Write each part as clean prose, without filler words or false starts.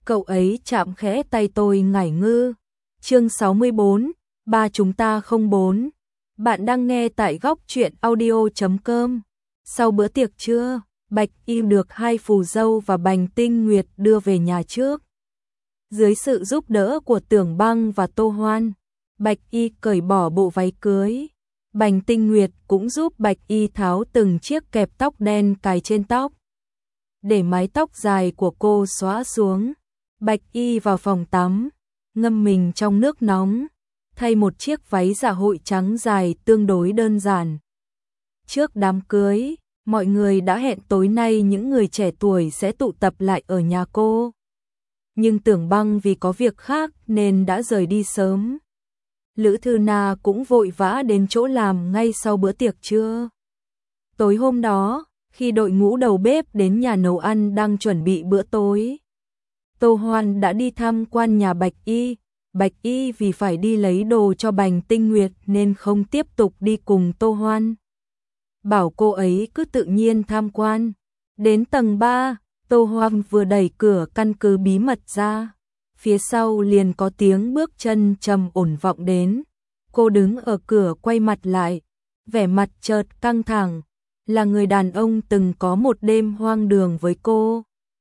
Cậu ấy chạm khẽ tay tôi ngải ngư. Chương 64, ba chúng ta không bốn. Bạn đang nghe tại góc truyện audio.com. Sau bữa tiệc trưa, Bạch Y được hai phù dâu và Bành Tinh Nguyệt đưa về nhà trước. Dưới sự giúp đỡ của Tưởng Băng và Tô Hoan, Bạch Y cởi bỏ bộ váy cưới. Bành Tinh Nguyệt cũng giúp Bạch Y tháo từng chiếc kẹp tóc đen cài trên tóc, để mái tóc dài của cô xõa xuống. Bạch Y vào phòng tắm, ngâm mình trong nước nóng, thay một chiếc váy dạ hội trắng dài tương đối đơn giản. Trước đám cưới, mọi người đã hẹn tối nay những người trẻ tuổi sẽ tụ tập lại ở nhà cô. Nhưng Tưởng Băng vì có việc khác nên đã rời đi sớm. Lữ Thư Na cũng vội vã đến chỗ làm ngay sau bữa tiệc trưa. Tối hôm đó, khi đội ngũ đầu bếp đến nhà nấu ăn đang chuẩn bị bữa tối, Tô Hoan đã đi tham quan nhà Bạch Y. Bạch Y vì phải đi lấy đồ cho Bành Tinh Nguyệt nên không tiếp tục đi cùng Tô Hoan, bảo cô ấy cứ tự nhiên tham quan. Đến tầng 3, Tô Hoan vừa đẩy cửa căn cứ bí mật ra, phía sau liền có tiếng bước chân trầm ổn vọng đến. Cô đứng ở cửa quay mặt lại, vẻ mặt chợt căng thẳng, là người đàn ông từng có một đêm hoang đường với cô.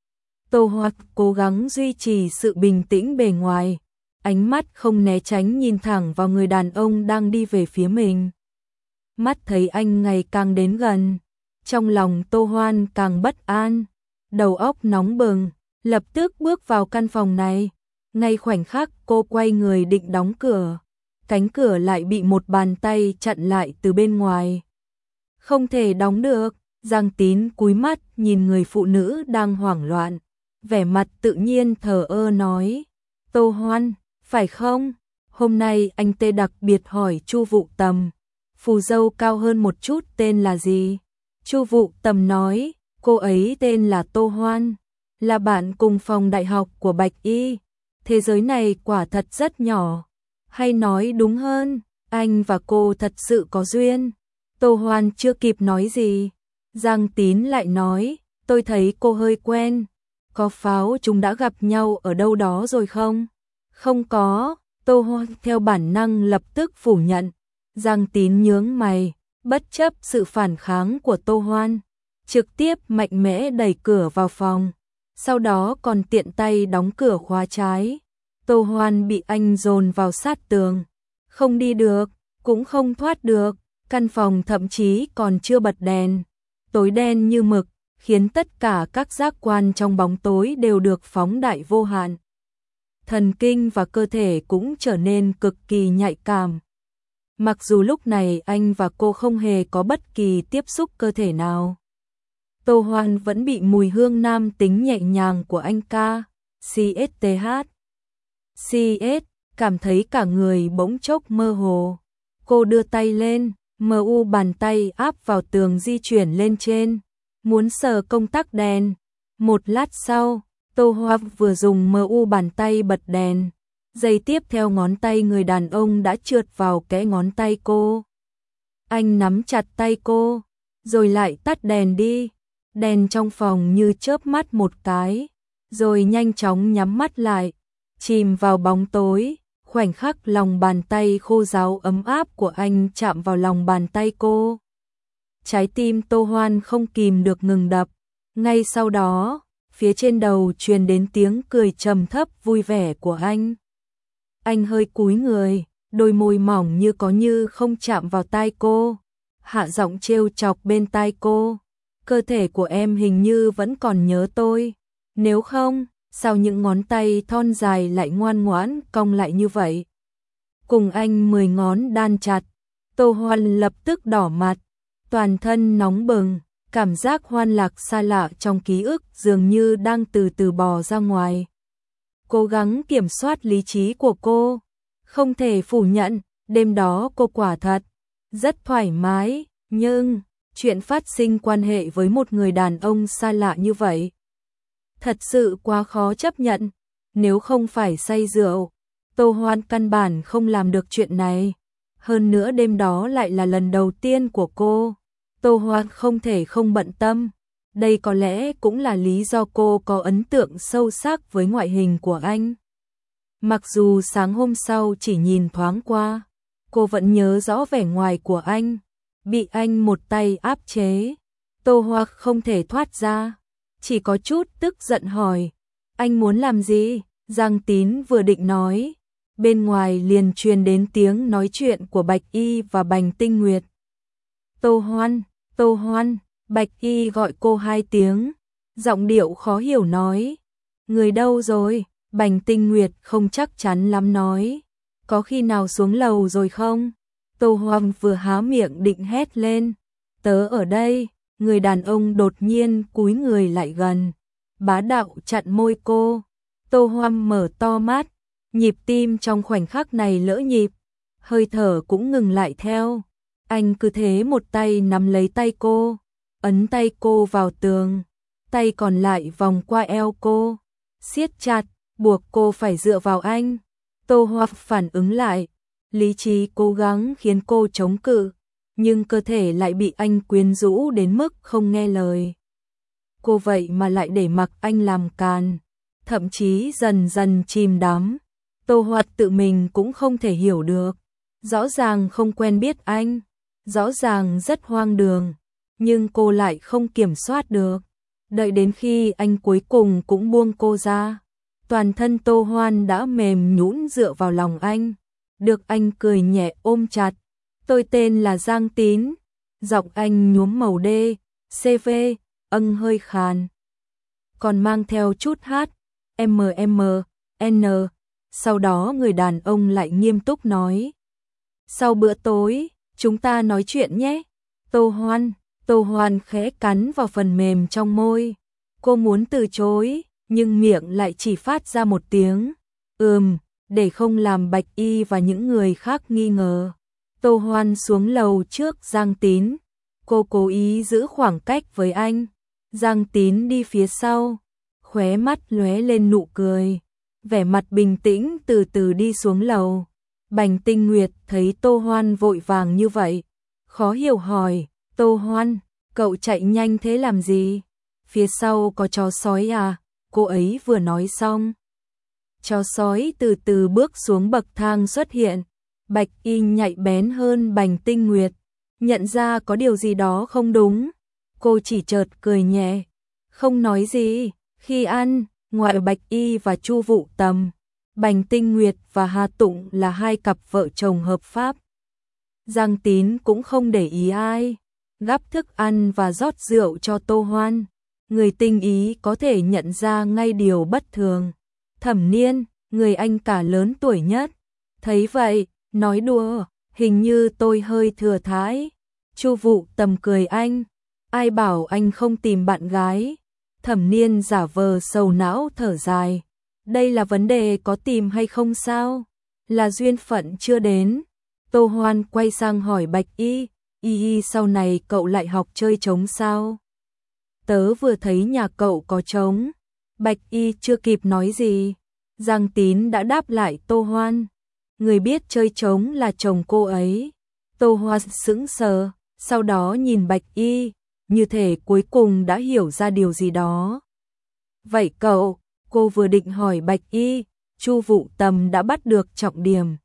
Tô Hoan cố gắng duy trì sự bình tĩnh bề ngoài, ánh mắt không né tránh nhìn thẳng vào người đàn ông đang đi về phía mình. Mắt thấy anh ngày càng đến gần, trong lòng Tô Hoan càng bất an, đầu óc nóng bừng, lập tức bước vào căn phòng này. Ngay khoảnh khắc cô quay người định đóng cửa, cánh cửa lại bị một bàn tay chặn lại từ bên ngoài. Không thể đóng được. Giang Tín cúi mắt nhìn người phụ nữ đang hoảng loạn, vẻ mặt tự nhiên thờ ơ nói: Tô Hoan, phải không? Hôm nay anh tê đặc biệt hỏi Chu Vụ Tầm, phù dâu cao hơn một chút tên là gì? Chu Vụ Tầm nói, cô ấy tên là Tô Hoan, là bạn cùng phòng đại học của Bạch Y. Thế giới này quả thật rất nhỏ, hay nói đúng hơn, anh và cô thật sự có duyên. Tô Hoan chưa kịp nói gì, Giang Tín lại nói, tôi thấy cô hơi quen, có pháo chúng đã gặp nhau ở đâu đó rồi không? Không có. Tô Hoan theo bản năng lập tức phủ nhận. Giang Tín nhướng mày, bất chấp sự phản kháng của Tô Hoan, trực tiếp mạnh mẽ đẩy cửa vào phòng, sau đó còn tiện tay đóng cửa khóa trái. Tô Hoan bị anh dồn vào sát tường, không đi được, cũng không thoát được, căn phòng thậm chí còn chưa bật đèn, tối đen như mực, khiến tất cả các giác quan trong bóng tối đều được phóng đại vô hạn. Thần kinh và cơ thể cũng trở nên cực kỳ nhạy cảm. Mặc dù lúc này anh và cô không hề có bất kỳ tiếp xúc cơ thể nào, Tô Hoan vẫn bị mùi hương nam tính nhẹ nhàng của anh ca, CSTH. CS, cảm thấy cả người bỗng chốc mơ hồ. Cô đưa tay lên, mu bàn tay áp vào tường di chuyển lên trên, muốn sờ công tắc đèn. Một lát sau, Tô Hoan vừa dùng mu bàn tay bật đèn, giây tiếp theo ngón tay người đàn ông đã trượt vào kẽ ngón tay cô. Anh nắm chặt tay cô, rồi lại tắt đèn đi. Đèn trong phòng như chớp mắt một cái, rồi nhanh chóng nhắm mắt lại, chìm vào bóng tối. Khoảnh khắc lòng bàn tay khô ráo ấm áp của anh chạm vào lòng bàn tay cô, trái tim Tô Hoan không kìm được ngừng đập. Ngay sau đó, phía trên đầu truyền đến tiếng cười trầm thấp vui vẻ của anh. Anh hơi cúi người, đôi môi mỏng như có như không chạm vào tai cô, hạ giọng trêu chọc bên tai cô, cơ thể của em hình như vẫn còn nhớ tôi, nếu không, sao những ngón tay thon dài lại ngoan ngoãn cong lại như vậy? Cùng anh 10 ngón đan chặt, Tô Hoan lập tức đỏ mặt, toàn thân nóng bừng, cảm giác hoan lạc xa lạ trong ký ức dường như đang từ từ bò ra ngoài. Cố gắng kiểm soát lý trí của cô, không thể phủ nhận, đêm đó cô quả thật rất thoải mái, nhưng chuyện phát sinh quan hệ với một người đàn ông xa lạ như vậy thật sự quá khó chấp nhận. Nếu không phải say rượu, Tô Hoan căn bản không làm được chuyện này. Hơn nữa đêm đó lại là lần đầu tiên của cô, Tô Hoan không thể không bận tâm. Đây có lẽ cũng là lý do cô có ấn tượng sâu sắc với ngoại hình của anh. Mặc dù sáng hôm sau chỉ nhìn thoáng qua, cô vẫn nhớ rõ vẻ ngoài của anh, bị anh một tay áp chế. Tô Hoắc không thể thoát ra, chỉ có chút tức giận hỏi, anh muốn làm gì? Giang Tín vừa định nói, bên ngoài liền truyền đến tiếng nói chuyện của Bạch Y và Bành Tinh Nguyệt. Tô Hoan, Bạch Y gọi cô 2 tiếng, giọng điệu khó hiểu nói, người đâu rồi? Bành Tinh Nguyệt không chắc chắn lắm nói, có khi nào xuống lầu rồi không? Tô Hoan vừa há miệng định hét lên, tớ ở đây. Người đàn ông đột nhiên cúi người lại gần, bá đạo chặn môi cô. Tô Hoan mở to mắt, nhịp tim trong khoảnh khắc này lỡ nhịp, hơi thở cũng ngừng lại theo. Anh cứ thế một tay nắm lấy tay cô, ấn tay cô vào tường, tay còn lại vòng qua eo cô, siết chặt, buộc cô phải dựa vào anh. Tô Hoan phản ứng lại, lý trí cố gắng khiến cô chống cự, nhưng cơ thể lại bị anh quyến rũ đến mức không nghe lời. Cô vậy mà lại để mặc anh làm càn, thậm chí dần dần chìm đắm. Tô Hoạt tự mình cũng không thể hiểu được, rõ ràng không quen biết anh, rõ ràng rất hoang đường, nhưng cô lại không kiểm soát được. Đợi đến khi anh cuối cùng cũng buông cô ra, toàn thân Tô Hoan đã mềm nhũn dựa vào lòng anh, được anh cười nhẹ ôm chặt. Tôi tên là Giang Tín, giọng anh nhuốm màu đê, CV, hơi khàn. Còn mang theo chút hát, N. Sau đó người đàn ông lại nghiêm túc nói. Sau bữa tối, chúng ta nói chuyện nhé. Tô Hoan khẽ cắn vào phần mềm trong môi. Cô muốn từ chối, nhưng miệng lại chỉ phát ra một tiếng. Để không làm Bạch Y và những người khác nghi ngờ. Tô Hoan xuống lầu trước Giang Tín. Cô cố ý giữ khoảng cách với anh. Giang Tín đi phía sau, khóe mắt lóe lên nụ cười, vẻ mặt bình tĩnh từ từ đi xuống lầu. Bành Tinh Nguyệt thấy Tô Hoan vội vàng như vậy, khó hiểu hỏi, Tô Hoan, cậu chạy nhanh thế làm gì? Phía sau có chó sói à? Cô ấy vừa nói xong. Chó sói từ từ bước xuống bậc thang xuất hiện. Bạch Y nhạy bén hơn Bành Tinh Nguyệt, nhận ra có điều gì đó không đúng. Cô chỉ chợt cười nhẹ, không nói gì. Khi ăn, ngoại Bạch Y và Chu Vụ Tầm, Bành Tinh Nguyệt và Hà Tụng là hai cặp vợ chồng hợp pháp. Giang Tín cũng không để ý ai, gắp thức ăn và rót rượu cho Tô Hoan. Người tinh ý có thể nhận ra ngay điều bất thường. Thẩm Niên, người anh cả lớn tuổi nhất, thấy vậy, nói đùa, hình như tôi hơi thừa thãi. Chu Vụ Tầm cười anh, ai bảo anh không tìm bạn gái. Thẩm Niên giả vờ sầu não thở dài, đây là vấn đề có tìm hay không sao, là duyên phận chưa đến. Tô Hoan quay sang hỏi Bạch Y, sau này cậu lại học chơi trống sao? Tớ vừa thấy nhà cậu có trống. Bạch Y chưa kịp nói gì, Giang Tín đã đáp lại Tô Hoan, người biết chơi trống là chồng cô ấy. Tô Hoan sững sờ, sau đó nhìn Bạch Y, như thể cuối cùng đã hiểu ra điều gì đó. Vậy cậu, cô vừa định hỏi Bạch Y, Chu Vụ Tầm đã bắt được trọng điểm.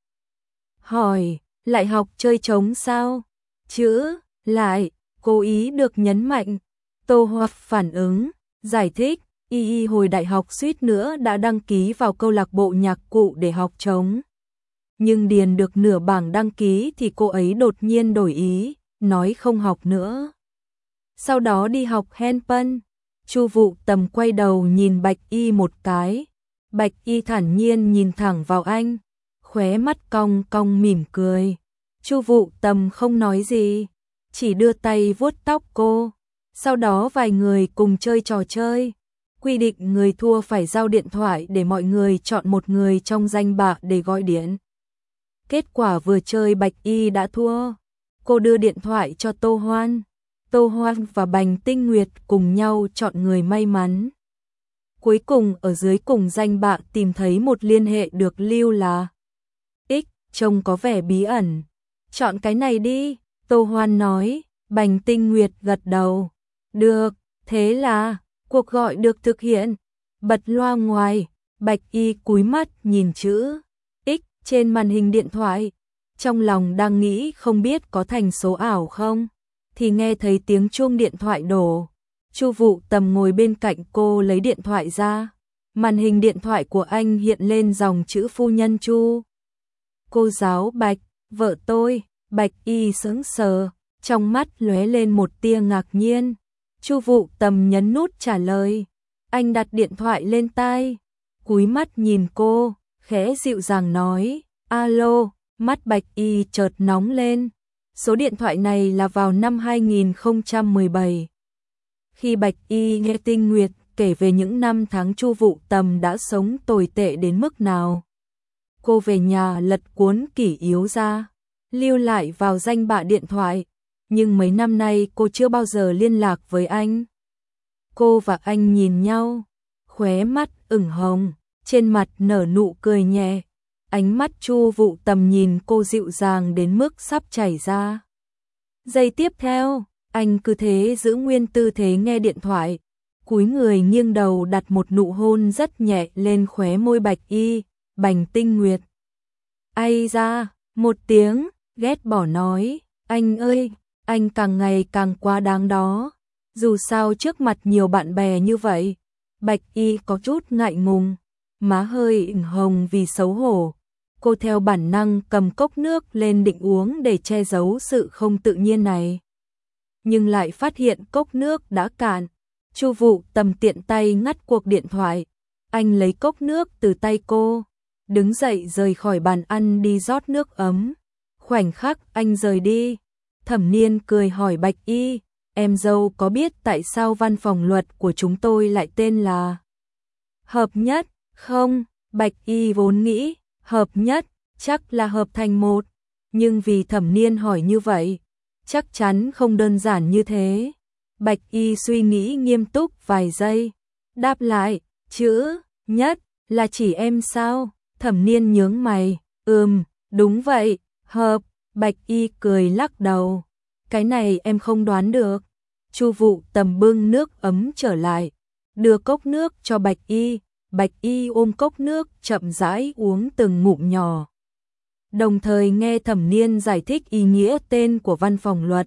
Hỏi, lại học chơi trống sao? Chữ, lại, cố ý được nhấn mạnh. Tô Hoạp phản ứng, giải thích, Y hồi đại học suýt nữa đã đăng ký vào câu lạc bộ nhạc cụ để học trống. Nhưng điền được nửa bảng đăng ký thì cô ấy đột nhiên đổi ý, nói không học nữa. Sau đó đi học handpan. Chu Vụ Tầm quay đầu nhìn Bạch Y một cái. Bạch Y thản nhiên nhìn thẳng vào anh, khóe mắt cong cong mỉm cười. Chu Vụ Tầm không nói gì, chỉ đưa tay vuốt tóc cô. Sau đó vài người cùng chơi trò chơi. Quy định người thua phải giao điện thoại để mọi người chọn một người trong danh bạ để gọi điện. Kết quả vừa chơi Bạch Y đã thua. Cô đưa điện thoại cho Tô Hoan. Tô Hoan và Bành Tinh Nguyệt cùng nhau chọn người may mắn. Cuối cùng ở dưới cùng danh bạ tìm thấy một liên hệ được lưu là X, trông có vẻ bí ẩn. Chọn cái này đi, Tô Hoan nói. Bành Tinh Nguyệt gật đầu. Được, Thế là, cuộc gọi được thực hiện. Bật loa ngoài, Bạch Y cúi mắt nhìn chữ X trên màn hình điện thoại. Trong lòng đang nghĩ không biết có thành số ảo không, thì nghe thấy tiếng chuông điện thoại đổ. Chu Vụ Tầm ngồi bên cạnh cô lấy điện thoại ra. Màn hình điện thoại của anh hiện lên dòng chữ phu nhân Chu. Cô giáo Bạch, vợ tôi. Bạch Y sững sờ, trong mắt lóe lên một tia ngạc nhiên. Chu Vụ Tầm nhấn nút trả lời. Anh đặt điện thoại lên tai, cúi mắt nhìn cô, khẽ dịu dàng nói, alo. Mắt Bạch Y chợt nóng lên. Số điện thoại này là vào năm 2017. Khi Bạch Y nghe Tinh Nguyệt kể về những năm tháng Chu Vụ Tầm đã sống tồi tệ đến mức nào, cô về nhà lật cuốn kỷ yếu ra, lưu lại vào danh bạ điện thoại. Nhưng mấy năm nay cô chưa bao giờ liên lạc với anh. Cô và anh nhìn nhau, khóe mắt ửng hồng, trên mặt nở nụ cười nhẹ. Ánh mắt Chu Vụ Tầm nhìn cô dịu dàng đến mức sắp chảy ra. Giây tiếp theo, anh cứ thế giữ nguyên tư thế nghe điện thoại, cúi người nghiêng đầu đặt một nụ hôn rất nhẹ lên khóe môi Bạch Y. Bành Tinh Nguyệt ai ra một tiếng, ghét bỏ nói, anh ơi, anh càng ngày càng quá đáng đó. Dù sao trước mặt nhiều bạn bè như vậy. Bạch Y có chút ngại ngùng, má hơi ửng hồng vì xấu hổ. Cô theo bản năng cầm cốc nước lên định uống để che giấu sự không tự nhiên này. Nhưng lại phát hiện cốc nước đã cạn. Chu Vụ Tầm tiện tay ngắt cuộc điện thoại. Anh lấy cốc nước từ tay cô, đứng dậy rời khỏi bàn ăn đi rót nước ấm. Khoảnh khắc anh rời đi, Thẩm Niên cười hỏi Bạch Y, em dâu có biết tại sao văn phòng luật của chúng tôi lại tên là Hợp Nhất không? Bạch Y vốn nghĩ Hợp Nhất chắc là hợp thành một, nhưng vì Thẩm Niên hỏi như vậy, chắc chắn không đơn giản như thế. Bạch Y suy nghĩ nghiêm túc vài giây, đáp lại, chữ Nhất là chỉ em sao? Thẩm Niên nhướng mày, đúng vậy, hợp. Bạch Y cười lắc đầu, cái này em không đoán được. Chu Vụ Tầm bưng nước ấm trở lại, đưa cốc nước cho Bạch Y. Bạch Y ôm cốc nước chậm rãi uống từng ngụm nhỏ, đồng thời nghe Thẩm Niên giải thích ý nghĩa tên của văn phòng luật.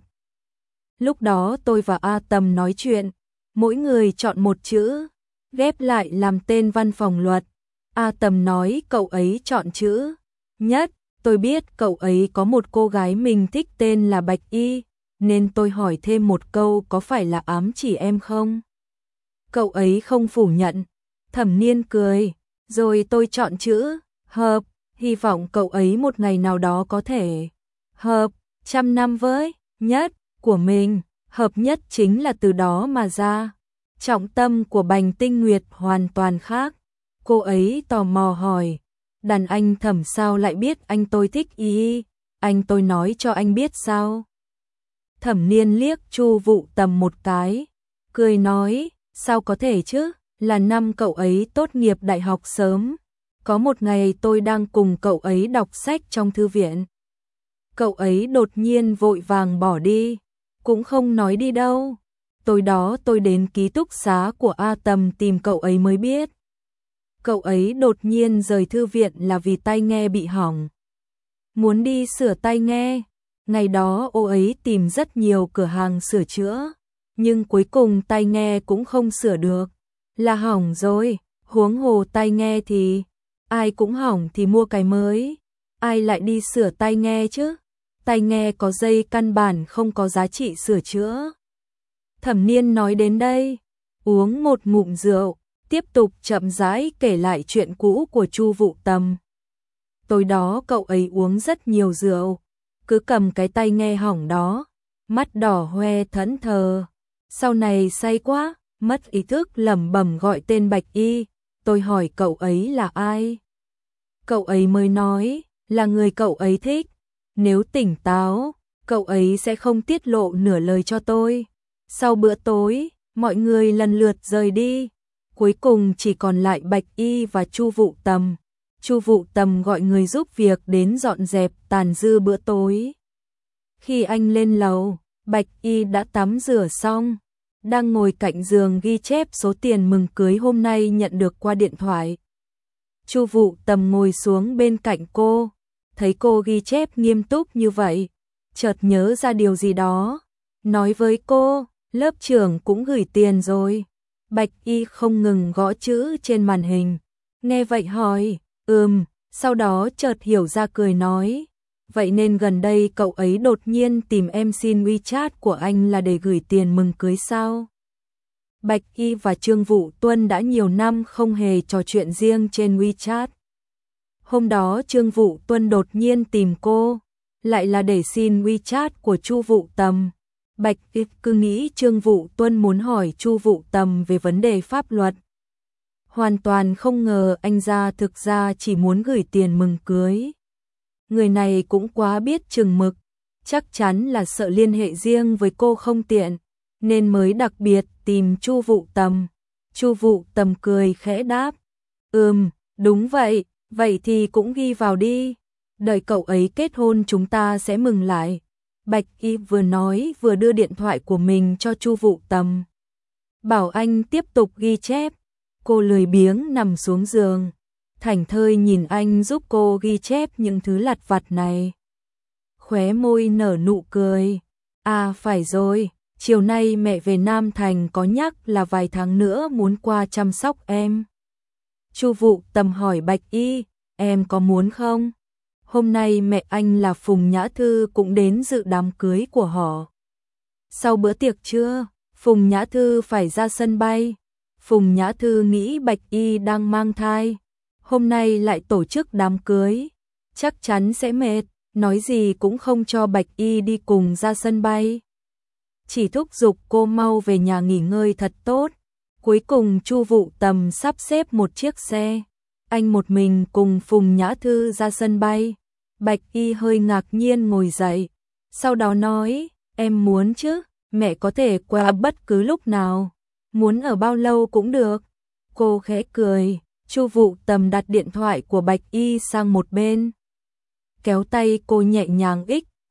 Lúc đó tôi và A Tầm nói chuyện, mỗi người chọn một chữ, ghép lại làm tên văn phòng luật. A Tầm nói cậu ấy chọn chữ Nhất. Tôi biết cậu ấy có một cô gái mình thích tên là Bạch Y, nên tôi hỏi thêm một câu có phải là ám chỉ em không? Cậu ấy không phủ nhận. Thẩm Niên cười, rồi tôi chọn chữ Hợp, hy vọng cậu ấy một ngày nào đó có thể hợp 100 năm với Nhất của mình. Hợp Nhất chính là từ đó mà ra. Trọng tâm của Bành Tinh Nguyệt hoàn toàn khác. Cô ấy tò mò hỏi, đàn anh Thẩm sao lại biết anh tôi thích Y? Anh tôi nói cho anh biết sao? Thẩm Niên liếc Chu Vụ Tầm một cái, cười nói, sao có thể chứ, là năm cậu ấy tốt nghiệp đại học sớm. Có một ngày tôi đang cùng cậu ấy đọc sách trong thư viện. Cậu ấy đột nhiên vội vàng bỏ đi, cũng không nói đi đâu. Tối đó tôi đến ký túc xá của A Tầm tìm cậu ấy mới biết. Cậu ấy đột nhiên rời thư viện là vì tai nghe bị hỏng, muốn đi sửa tai nghe. Ngày đó cô ấy tìm rất nhiều cửa hàng sửa chữa, nhưng cuối cùng tai nghe cũng không sửa được, là hỏng rồi. Huống hồ tai nghe thì ai cũng hỏng thì mua cái mới, ai lại đi sửa tai nghe chứ? Tai nghe có dây căn bản không có giá trị sửa chữa. Thẩm Niên nói đến đây, uống một ngụm rượu, tiếp tục chậm rãi kể lại chuyện cũ của Chu Vụ Tầm. Tối đó cậu ấy uống rất nhiều rượu, cứ cầm cái tai nghe hỏng đó, mắt đỏ hoe thẫn thờ. Sau này say quá, mất ý thức lẩm bẩm gọi tên Bạch Y. Tôi hỏi cậu ấy là ai? Cậu ấy mới nói, là người cậu ấy thích. Nếu tỉnh táo, cậu ấy sẽ không tiết lộ nửa lời cho tôi. Sau bữa tối, mọi người lần lượt rời đi. Cuối cùng chỉ còn lại Bạch Y và Chu Vụ Tầm. Chu Vụ Tầm gọi người giúp việc đến dọn dẹp tàn dư bữa tối. Khi anh lên lầu, Bạch Y đã tắm rửa xong, đang ngồi cạnh giường ghi chép số tiền mừng cưới hôm nay nhận được qua điện thoại. Chu Vũ Tầm ngồi xuống bên cạnh cô, thấy cô ghi chép nghiêm túc như vậy, chợt nhớ ra điều gì đó, nói với cô, lớp trưởng cũng gửi tiền rồi. Bạch Y không ngừng gõ chữ trên màn hình, nghe vậy hỏi, sau đó chợt hiểu ra cười nói, vậy nên gần đây cậu ấy đột nhiên tìm em xin WeChat của anh là để gửi tiền mừng cưới sao? Bạch Y và Trương Vũ Tuân đã nhiều năm không hề trò chuyện riêng trên WeChat. Hôm đó Trương Vũ Tuân đột nhiên tìm cô, lại là để xin WeChat của Chu Vũ Tầm. Bạch Y cứ nghĩ Trương Vũ Tuân muốn hỏi Chu Vũ Tầm về vấn đề pháp luật. Hoàn toàn không ngờ anh thực ra chỉ muốn gửi tiền mừng cưới. Người này cũng quá biết chừng mực, chắc chắn là sợ liên hệ riêng với cô không tiện, nên mới đặc biệt tìm Chu Vũ Tầm. Chu Vũ Tầm cười khẽ đáp, đúng vậy, vậy thì cũng ghi vào đi, đợi cậu ấy kết hôn chúng ta sẽ mừng lại. Bạch Y vừa nói vừa đưa điện thoại của mình cho Chu Vũ Tầm, bảo anh tiếp tục ghi chép. Cô lười biếng nằm xuống giường, thảnh thơi nhìn anh giúp cô ghi chép những thứ lặt vặt này. Khóe môi nở nụ cười, à phải rồi, chiều nay mẹ về Nam Thành có nhắc là vài tháng nữa muốn qua chăm sóc em. Chu Vũ Tầm hỏi Bạch Y, em có muốn không? Hôm nay mẹ anh là Phùng Nhã Thư cũng đến dự đám cưới của họ. Sau bữa tiệc trưa, Phùng Nhã Thư phải ra sân bay. Phùng Nhã Thư nghĩ Bạch Y đang mang thai, hôm nay lại tổ chức đám cưới, chắc chắn sẽ mệt, nói gì cũng không cho Bạch Y đi cùng ra sân bay. Chỉ thúc giục cô mau về nhà nghỉ ngơi thật tốt. Cuối cùng Chu Vũ Tầm sắp xếp một chiếc xe, anh một mình cùng Phùng Nhã Thư ra sân bay. Bạch Y hơi ngạc nhiên ngồi dậy, sau đó nói, em muốn chứ, mẹ có thể qua bất cứ lúc nào, muốn ở bao lâu cũng được. Cô khẽ cười, Chu Vũ Tầm đặt điện thoại của Bạch Y sang một bên, kéo tay cô nhẹ nhàng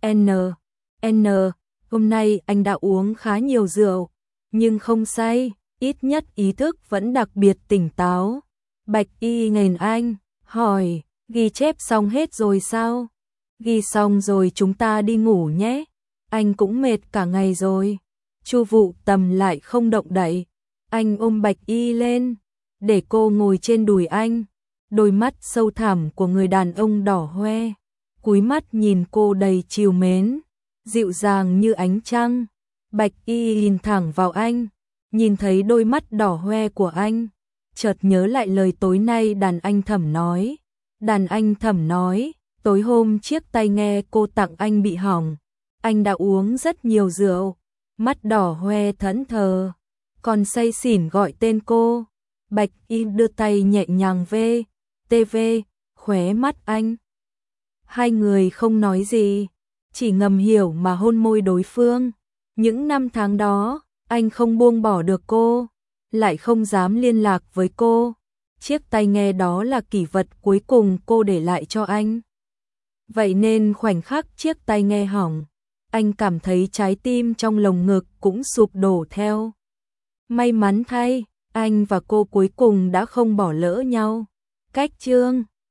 N, hôm nay anh đã uống khá nhiều rượu, nhưng không say, ít nhất ý thức vẫn đặc biệt tỉnh táo. Bạch Y nhìn anh, hỏi, ghi chép xong hết rồi sao? Ghi xong rồi chúng ta đi ngủ nhé, anh cũng mệt cả ngày rồi. Chu Vũ Tầm lại không động đậy, anh ôm Bạch Y lên, để cô ngồi trên đùi anh, đôi mắt sâu thẳm của người đàn ông đỏ hoe, cúi mắt nhìn cô đầy trìu mến, dịu dàng như ánh trăng. Bạch Y nhìn thẳng vào anh, nhìn thấy đôi mắt đỏ hoe của anh, chợt nhớ lại lời tối nay đàn anh Thẩm nói. Đàn anh Thẩm nói, tối hôm chiếc tai nghe cô tặng anh bị hỏng, anh đã uống rất nhiều rượu, mắt đỏ hoe thẫn thờ, còn say xỉn gọi tên cô. Bạch Y đưa tay nhẹ nhàng ve khóe mắt anh. Hai người không nói gì, chỉ ngầm hiểu mà hôn môi đối phương. Những năm tháng đó, anh không buông bỏ được cô, lại không dám liên lạc với cô. Chiếc tai nghe đó là kỷ vật cuối cùng cô để lại cho anh. Vậy nên khoảnh khắc chiếc tai nghe hỏng, anh cảm thấy trái tim trong lồng ngực cũng sụp đổ theo. May mắn thay, anh và cô cuối cùng đã không bỏ lỡ nhau. Cách chương